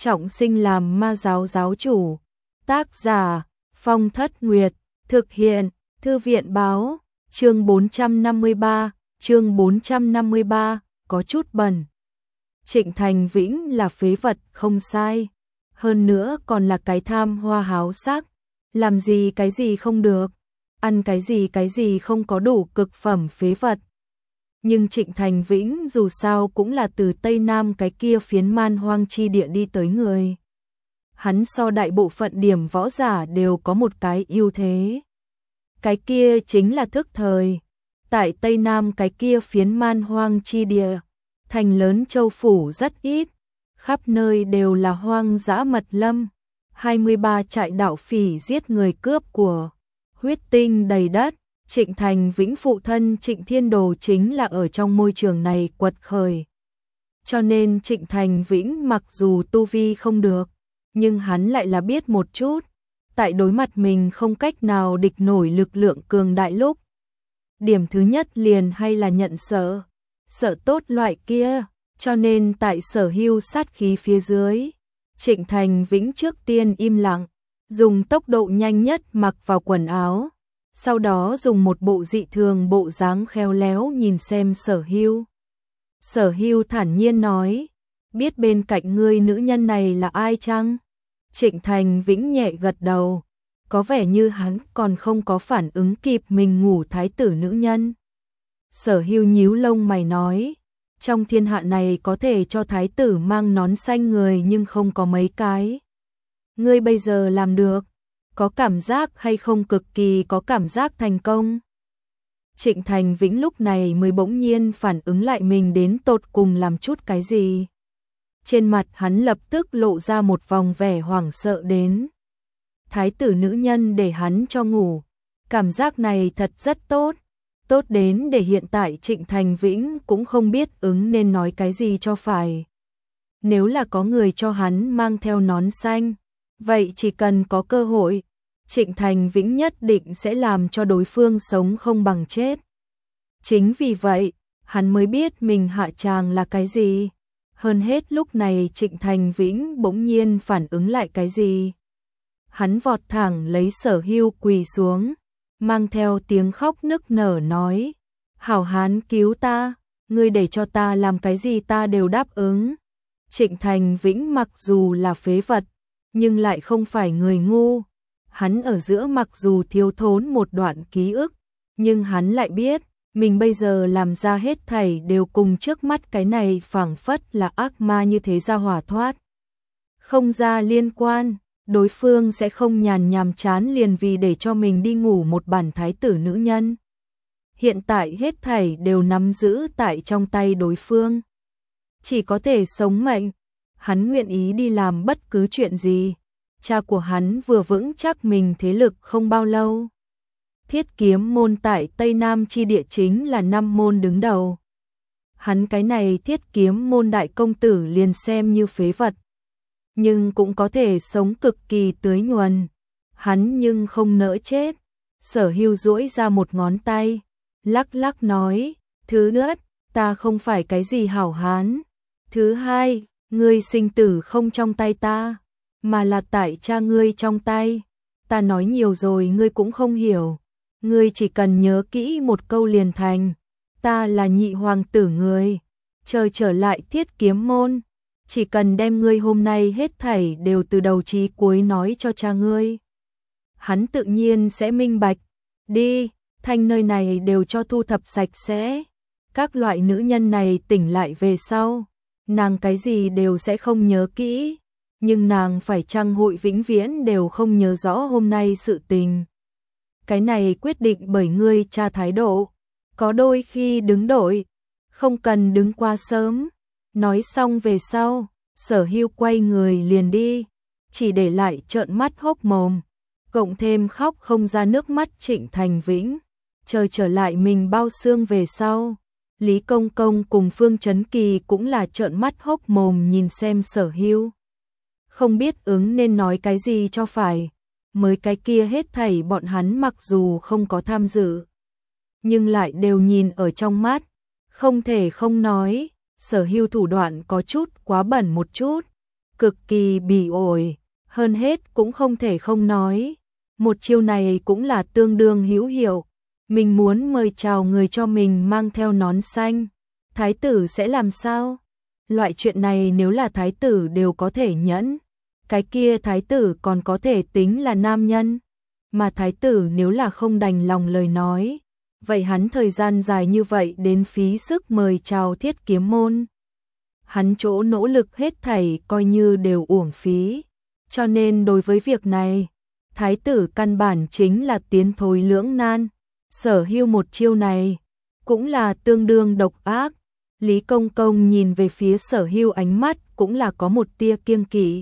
trọng sinh làm ma giáo giáo chủ. Tác giả Phong Thất Nguyệt, thực hiện Thư viện báo, chương 453, có chút bẩn. Trịnh Thành Vĩnh là phế vật không sai, hơn nữa còn là cái tham hoa háo sắc, làm gì cái gì không được, ăn cái gì không có đủ cực phẩm phế vật. Nhưng Trịnh Thành Vĩnh dù sao cũng là từ Tây Nam cái kia phiến man hoang chi địa đi tới người. Hắn so đại bộ phận điểm võ giả đều có một cái ưu thế. Cái kia chính là thức thời. Tại Tây Nam cái kia phiến man hoang chi địa, thành lớn châu phủ rất ít, khắp nơi đều là hoang dã mật lâm, 23 trại đạo phỉ giết người cướp của, huyết tinh đầy đất. Trịnh Thành Vĩnh phụ thân Trịnh Thiên Đồ chính là ở trong môi trường này quật khởi. Cho nên Trịnh Thành Vĩnh mặc dù tu vi không được, nhưng hắn lại là biết một chút, tại đối mặt mình không cách nào địch nổi lực lượng cường đại lúc. Điểm thứ nhất liền hay là nhận sợ, sợ tốt loại kia, cho nên tại sở hữu sát khí phía dưới, Trịnh Thành Vĩnh trước tiên im lặng, dùng tốc độ nhanh nhất mặc vào quần áo, sau đó dùng một bộ dị thường bộ dáng khéo léo nhìn xem Sở Hưu. Sở Hưu thản nhiên nói, biết bên cạnh ngươi nữ nhân này là ai chăng? Trịnh Thành Vĩnh nhẹ gật đầu, có vẻ như hắn còn không có phản ứng kịp mình ngủ thái tử nữ nhân. Sở Hưu nhíu lông mày nói, trong thiên hạ này có thể cho thái tử mang nón xanh người nhưng không có mấy cái. Ngươi bây giờ làm được, có cảm giác hay không cực kỳ có cảm giác thành công? Trịnh Thành Vĩnh lúc này mới bỗng nhiên phản ứng lại mình đến tột cùng làm chút cái gì. Trên mặt hắn lập tức lộ ra một vòng vẻ hoảng sợ đến. Thái tử nữ nhân để hắn cho ngủ, cảm giác này thật rất tốt, tốt đến để hiện tại Trịnh Thành Vĩnh cũng không biết ứng nên nói cái gì cho phải. Nếu là có người cho hắn mang theo nón xanh, vậy chỉ cần có cơ hội, Trịnh Thành Vĩnh nhất định sẽ làm cho đối phương sống không bằng chết. Chính vì vậy, hắn mới biết mình hạ tràng là cái gì. Hơn hết lúc này Trịnh Thành Vĩnh bỗng nhiên phản ứng lại cái gì. Hắn vọt thẳng lấy Sở Hưu quỳ xuống, mang theo tiếng khóc nức nở nói, hảo hán cứu ta, ngươi để cho ta làm cái gì ta đều đáp ứng. Trịnh Thành Vĩnh mặc dù là phế vật, nhưng lại không phải người ngu. Hắn ở giữa mặc dù thiếu thốn một đoạn ký ức, nhưng hắn lại biết, mình bây giờ làm ra hết thảy đều cùng trước mắt cái này phảng phất là ác ma như thế ra hỏa thoát. Không ra liên quan, đối phương sẽ không nhàm chán liền vì để cho mình đi ngủ một bản thái tử nữ nhân. Hiện tại hết thảy đều nắm giữ tại trong tay đối phương. Chỉ có thể sống mệnh, hắn nguyện ý đi làm bất cứ chuyện gì. Cha của hắn vừa vững chắc mình thế lực không bao lâu. Thiết kiếm môn tại Tây Nam chi địa chính là 5 môn đứng đầu. Hắn cái này thiết kiếm môn đại công tử liền xem như phế vật, nhưng cũng có thể sống cực kỳ tưới nhuần. Hắn nhưng không nỡ chết. Sở Hưu duỗi ra một ngón tay, lắc lắc nói, thứ nhất, ta không phải cái gì hảo hán. Thứ hai, ngươi sinh tử không trong tay ta, mà là tại cha ngươi trong tay. Ta nói nhiều rồi ngươi cũng không hiểu. Ngươi chỉ cần nhớ kỹ một câu liền thành. Ta là nhị hoàng tử ngươi. Chờ trở lại thiết kiếm môn. Chỉ cần đem ngươi hôm nay hết thảy đều từ đầu chí cuối nói cho cha ngươi. Hắn tự nhiên sẽ minh bạch. Đi, thanh nơi này đều cho thu thập sạch sẽ. Các loại nữ nhân này tỉnh lại về sau, nàng cái gì đều sẽ không nhớ kỹ. Nhưng nàng phải chăng hội vĩnh viễn đều không nhớ rõ hôm nay sự tình. Cái này quyết định bởi ngươi cha thái độ. Có đôi khi đứng đội, không cần đứng qua sớm. Nói xong về sau, Sở Hưu quay người liền đi, chỉ để lại trợn mắt hốc mồm, cộng thêm khóc không ra nước mắt Trịnh Thành Vĩnh. Chờ trở lại mình bao xương về sau, Lý Công Công cùng Phương Chấn Kỳ cũng là trợn mắt hốc mồm nhìn xem Sở Hưu. Không biết ứng nên nói cái gì cho phải, mới cái kia hết thảy bọn hắn mặc dù không có tham dự, nhưng lại đều nhìn ở trong mắt, không thể không nói, Sở Hưu thủ đoạn có chút quá bẩn một chút, cực kỳ bỉ ổi, hơn hết cũng không thể không nói. Một chiêu này cũng là tương đương hữu hiệu, mình muốn mời chào người cho mình mang theo nón xanh, thái tử sẽ làm sao? Loại chuyện này nếu là thái tử đều có thể nhẫn, cái kia thái tử còn có thể tính là nam nhân, mà thái tử nếu là không đành lòng lời nói, vậy hắn thời gian dài như vậy đến phí sức mời chào Thiết Kiếm môn. Hắn chỗ nỗ lực hết thảy coi như đều uổng phí, cho nên đối với việc này, thái tử căn bản chính là tiến thối lưỡng nan. Sở Hưu một chiêu này cũng là tương đương độc ác. Lý Công Công nhìn về phía Sở Hưu ánh mắt cũng là có một tia kiêng kỵ.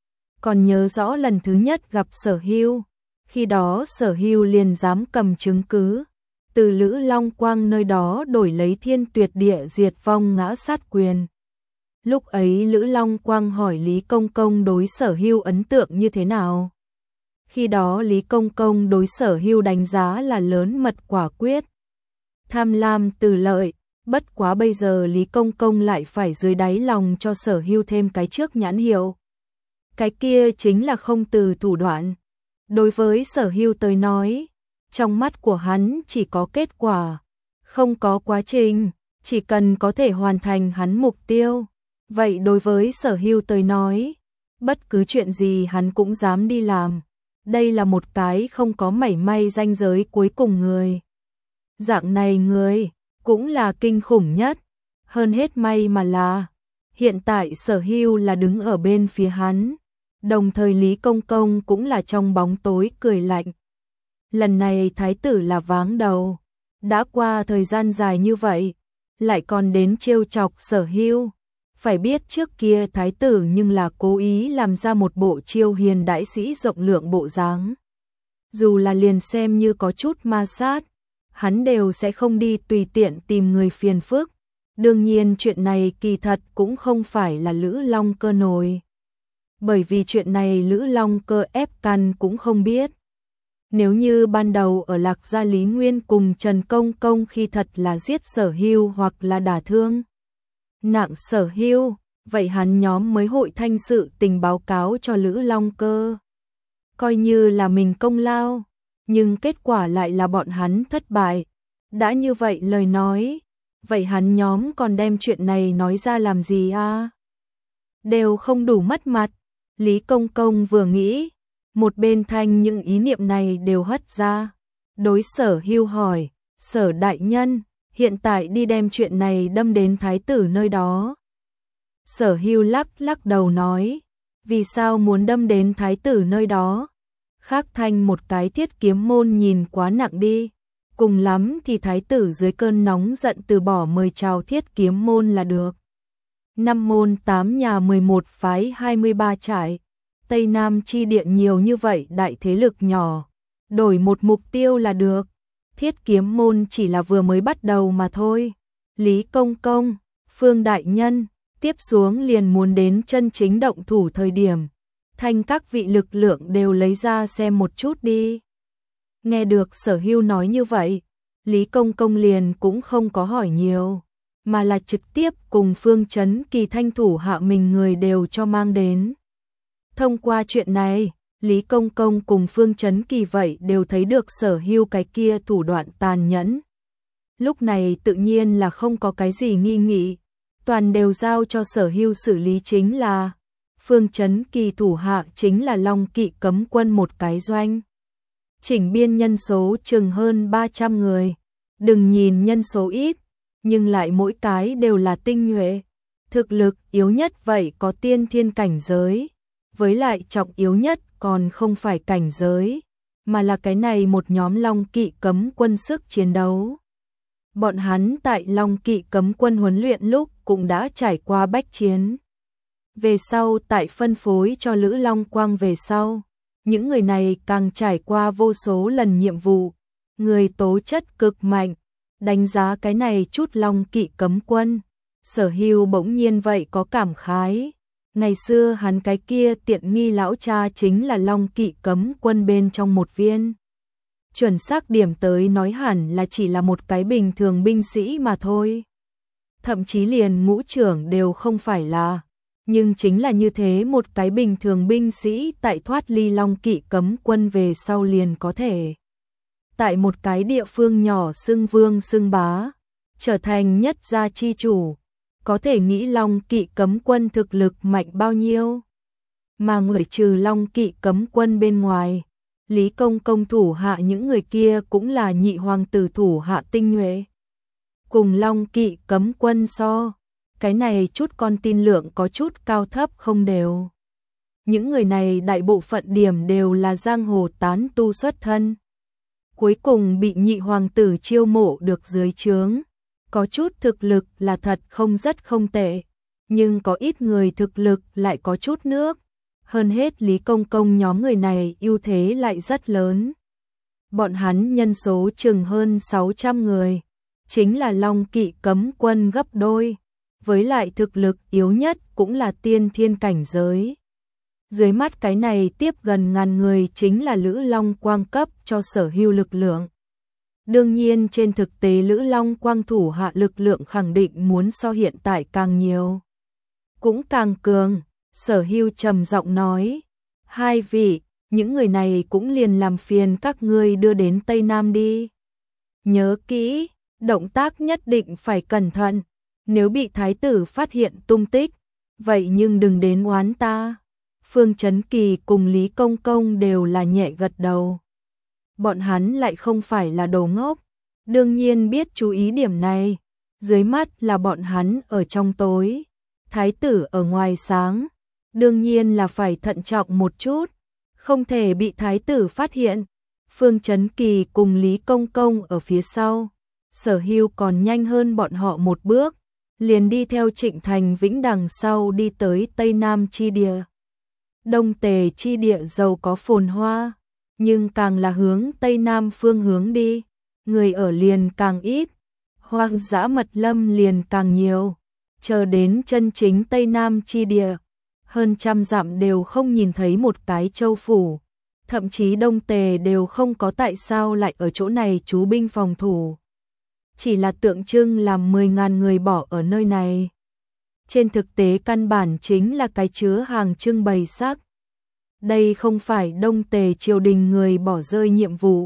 Còn nhớ rõ lần thứ nhất gặp Sở Hưu, khi đó Sở Hưu liền dám cầm chứng cứ, từ Lữ Long Quang nơi đó đổi lấy Thiên Tuyệt Địa diệt vong ngã sát quyền. Lúc ấy Lữ Long Quang hỏi Lý Công Công đối Sở Hưu ấn tượng như thế nào? Khi đó Lý Công Công đối Sở Hưu đánh giá là lớn mật quả quyết, tham lam từ lợi, bất quá bây giờ Lý Công Công lại phải dưới đáy lòng cho Sở Hưu thêm cái trước nhãn hiệu. Cái kia chính là không từ thủ đoạn. Đối với Sở Hưu tới nói, trong mắt của hắn chỉ có kết quả, không có quá trình, chỉ cần có thể hoàn thành hắn mục tiêu. Vậy đối với Sở Hưu tới nói, bất cứ chuyện gì hắn cũng dám đi làm. Đây là một cái không có mảy may ranh giới cuối cùng người. Dạng này người cũng là kinh khủng nhất. Hơn hết may mà là hiện tại Sở Hưu là đứng ở bên phía hắn, đồng thời Lý Công Công cũng là trong bóng tối cười lạnh. Lần này thái tử là váng đầu, đã qua thời gian dài như vậy, lại còn đến trêu chọc Sở Hưu. Phải biết trước kia thái tử nhưng là cố ý làm ra một bộ chiêu hiền đại sĩ rộng lượng bộ dáng. Dù là liền xem như có chút ma sát, hắn đều sẽ không đi tùy tiện tìm người phiền phức. Đương nhiên chuyện này kỳ thật cũng không phải là Lữ Long Cơ nổi. Bởi vì chuyện này Lữ Long Cơ ép căn cũng không biết. Nếu như ban đầu ở Lạc Gia Lý Nguyên cùng Trần Công Công khi thật là giết Sở Hưu hoặc là đả thương nặng Sở Hưu, vậy hắn nhóm mới hội thanh sự tình báo cáo cho Lữ Long Cơ. Coi như là mình công lao, nhưng kết quả lại là bọn hắn thất bại. Đã như vậy lời nói, vậy hắn nhóm còn đem chuyện này nói ra làm gì à? Đều không đủ mất mặt. Lý Công Công vừa nghĩ, một bên thanh những ý niệm này đều hất ra. Đối Sở Hưu hỏi, Sở đại nhân, hiện tại đi đem chuyện này đâm đến thái tử nơi đó. Sở Hưu lắc đầu nói, vì sao muốn đâm đến thái tử nơi đó? Khác thanh một cái Thiết Kiếm môn nhìn quá nặng đi. Cùng lắm thì thái tử dưới cơn nóng giận từ bỏ mời chào Thiết Kiếm môn là được. 5 môn 8 nhà 11 phái 23 trại, Tây Nam chi địa nhiều như vậy đại thế lực nhỏ, đổi một mục tiêu là được. Thiết Kiếm môn chỉ là vừa mới bắt đầu mà thôi. Lý Công Công, Phương đại nhân, tiếp xuống liền muốn đến chân chính động thủ thời điểm, thanh các vị lực lượng đều lấy ra xem một chút đi. Nghe được Sở Hưu nói như vậy, Lý Công Công liền cũng không có hỏi nhiều, mà là trực tiếp cùng Phương Chấn Kỳ thanh thủ hạ mình người đều cho mang đến. Thông qua chuyện này, Lý Công Công cùng Phương Chấn Kỳ vậy đều thấy được Sở Hưu cái kia thủ đoạn tàn nhẫn. Lúc này tự nhiên là không có cái gì nghi nghị, toàn đều giao cho Sở Hưu xử lý chính là Phương Chấn Kỳ thủ hạ chính là Long Kỵ cấm quân một cái doanh. Chỉnh biên nhân số chừng hơn 300 người, đừng nhìn nhân số ít, nhưng lại mỗi cái đều là tinh nhuệ. Thực lực yếu nhất vậy có tiên thiên cảnh giới, với lại trọng yếu nhất còn không phải cảnh giới, mà là cái này một nhóm Long Kỵ cấm quân sức chiến đấu. Bọn hắn tại Long Kỵ cấm quân huấn luyện lúc cũng đã trải qua bách chiến. Về sau tại phân phối cho Lữ Long Quang về sau, những người này càng trải qua vô số lần nhiệm vụ, người tố chất cực mạnh. Đánh giá cái này chút Long Kỵ cấm quân, Sở Hưu bỗng nhiên vậy có cảm khái. Ngày xưa hắn cái kia tiện nghi lão cha chính là Long Kỵ cấm quân bên trong một viên. Chuẩn xác điểm tới nói hẳn là chỉ là một cái bình thường binh sĩ mà thôi. Thậm chí liền ngũ trưởng đều không phải là. Nhưng chính là như thế một cái bình thường binh sĩ tại thoát ly Long Kỵ cấm quân về sau liền có thể tại một cái địa phương nhỏ xưng vương xưng bá, trở thành nhất gia chi chủ, có thể nghĩ Long Kỵ cấm quân thực lực mạnh bao nhiêu. Mà ngoại trừ Long Kỵ cấm quân bên ngoài, Lý Công Công thủ hạ những người kia cũng là nhị hoàng tử thủ hạ tinh nhuệ. Cùng Long Kỵ cấm quân so, cái này chút con tin lượng có chút cao thấp không đều. Những người này đại bộ phận điểm đều là giang hồ tán tu xuất thân. Cuối cùng bị nhị hoàng tử chiêu mộ được dưới trướng. Có chút thực lực là thật không rất không tệ, nhưng có ít người thực lực lại có chút nước. Hơn hết Lý Công Công nhóm người này ưu thế lại rất lớn. Bọn hắn nhân số chừng hơn 600 người, chính là Long Kỵ cấm quân gấp đôi, với lại thực lực yếu nhất cũng là tiên thiên cảnh giới. Dưới mắt cái này tiếp gần ngàn người chính là Lữ Long Quang cấp cho sở hữu lực lượng. Đương nhiên trên thực tế Lữ Long Quang thủ hạ lực lượng khẳng định muốn so hiện tại càng nhiều, cũng càng cường. Sở Hưu trầm giọng nói, hai vị, những người này cũng liền làm phiền các ngươi đưa đến Tây Nam đi. Nhớ kỹ, động tác nhất định phải cẩn thận, nếu bị thái tử phát hiện tung tích, vậy nhưng đừng đến oán ta. Phương Chấn Kỳ cùng Lý Công Công đều là nhẹ gật đầu. Bọn hắn lại không phải là đồ ngốc, đương nhiên biết chú ý điểm này, dưới mắt là bọn hắn ở trong tối, thái tử ở ngoài sáng. Đương nhiên là phải thận trọng một chút, không thể bị thái tử phát hiện. Phương Chấn Kỳ cùng Lý Công Công ở phía sau, Sở Hưu còn nhanh hơn bọn họ một bước, liền đi theo Trịnh Thành Vĩnh đằng sau đi tới Tây Nam chi địa. Đông Tề chi địa giàu có phồn hoa, nhưng càng là hướng Tây Nam phương hướng đi, người ở liền càng ít, hoang dã mật lâm liền càng nhiều, chờ đến chân chính Tây Nam chi địa. Hơn trăm dặm đều không nhìn thấy một cái châu phủ, thậm chí Đông Tề đều không có tại sao lại ở chỗ này trú binh phòng thủ. Chỉ là tượng trưng làm 10.000 người bỏ ở nơi này. Trên thực tế căn bản chính là cái chứa hàng trưng bày xác. Đây không phải Đông Tề triều đình người bỏ rơi nhiệm vụ,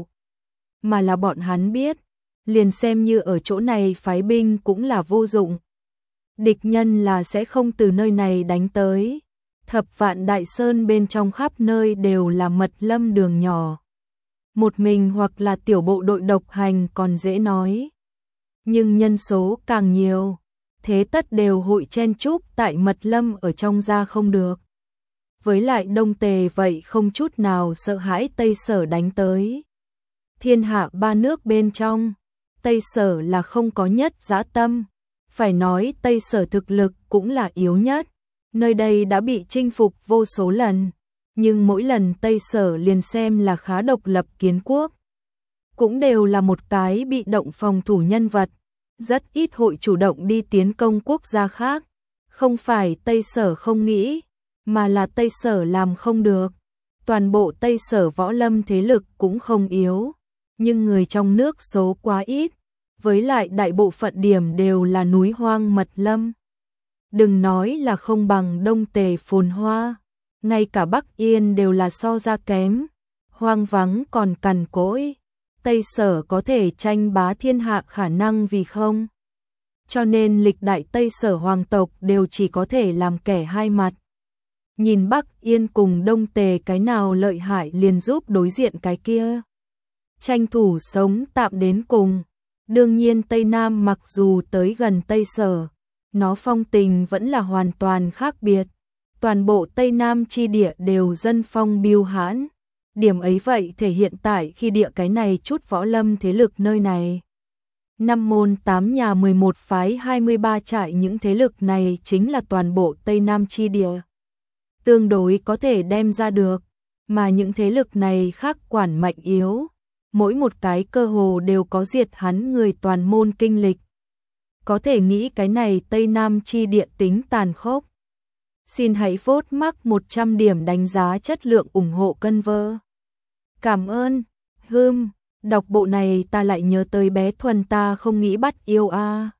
mà là bọn hắn biết, liền xem như ở chỗ này phái binh cũng là vô dụng. Địch nhân là sẽ không từ nơi này đánh tới. Thập Vạn Đại Sơn bên trong khắp nơi đều là mật lâm đường nhỏ. Một mình hoặc là tiểu bộ đội độc hành còn dễ nói. Nhưng nhân số càng nhiều, thế tất đều hội chen chúc tại mật lâm ở trong ra không được. Với lại Đông Tề vậy không chút nào sợ hãi Tây Sở đánh tới. Thiên hạ ba nước bên trong, Tây Sở là không có nhất dã tâm. Phải nói Tây Sở thực lực cũng là yếu nhất. Nơi đây đã bị chinh phục vô số lần, nhưng mỗi lần Tây Sở liền xem là khá độc lập kiến quốc. Cũng đều là một cái bị động phòng thủ nhân vật, rất ít hội chủ động đi tiến công quốc gia khác. Không phải Tây Sở không nghĩ, mà là Tây Sở làm không được. Toàn bộ Tây Sở võ lâm thế lực cũng không yếu, nhưng người trong nước số quá ít, với lại đại bộ phận điểm đều là núi hoang mật lâm. Đừng nói là không bằng Đông Tề phồn hoa, ngay cả Bắc Yên đều là so ra kém, hoang vắng còn cằn cỗi. Tây Sở có thể tranh bá thiên hạ khả năng vì không. Cho nên lịch đại Tây Sở hoàng tộc đều chỉ có thể làm kẻ hai mặt. Nhìn Bắc Yên cùng Đông Tề cái nào lợi hại liền giúp đối diện cái kia. Tranh thủ sống tạm đến cùng. Đương nhiên Tây Nam mặc dù tới gần Tây Sở, nó phong tình vẫn là hoàn toàn khác biệt. Toàn bộ Tây Nam chi địa đều dân phong biêu hãn. Điểm ấy vậy thể hiện tại khi địa cái này chút võ lâm thế lực nơi này. 5 môn 8 nhà 11 phái 23 trại, những thế lực này chính là toàn bộ Tây Nam chi địa. Tương đối có thể đem ra được, mà những thế lực này khác quản mạnh yếu. Mỗi một cái cơ hồ đều có diệt hắn người toàn môn kinh lịch. Có thể nghĩ cái này Tây Nam chi địa tính tàn khốc. Xin hãy vote mắc 100 điểm đánh giá chất lượng ủng hộ cân vơ. Cảm ơn. Đọc bộ này ta lại nhớ tới bé Thuần ta không nghĩ bắt yêu a.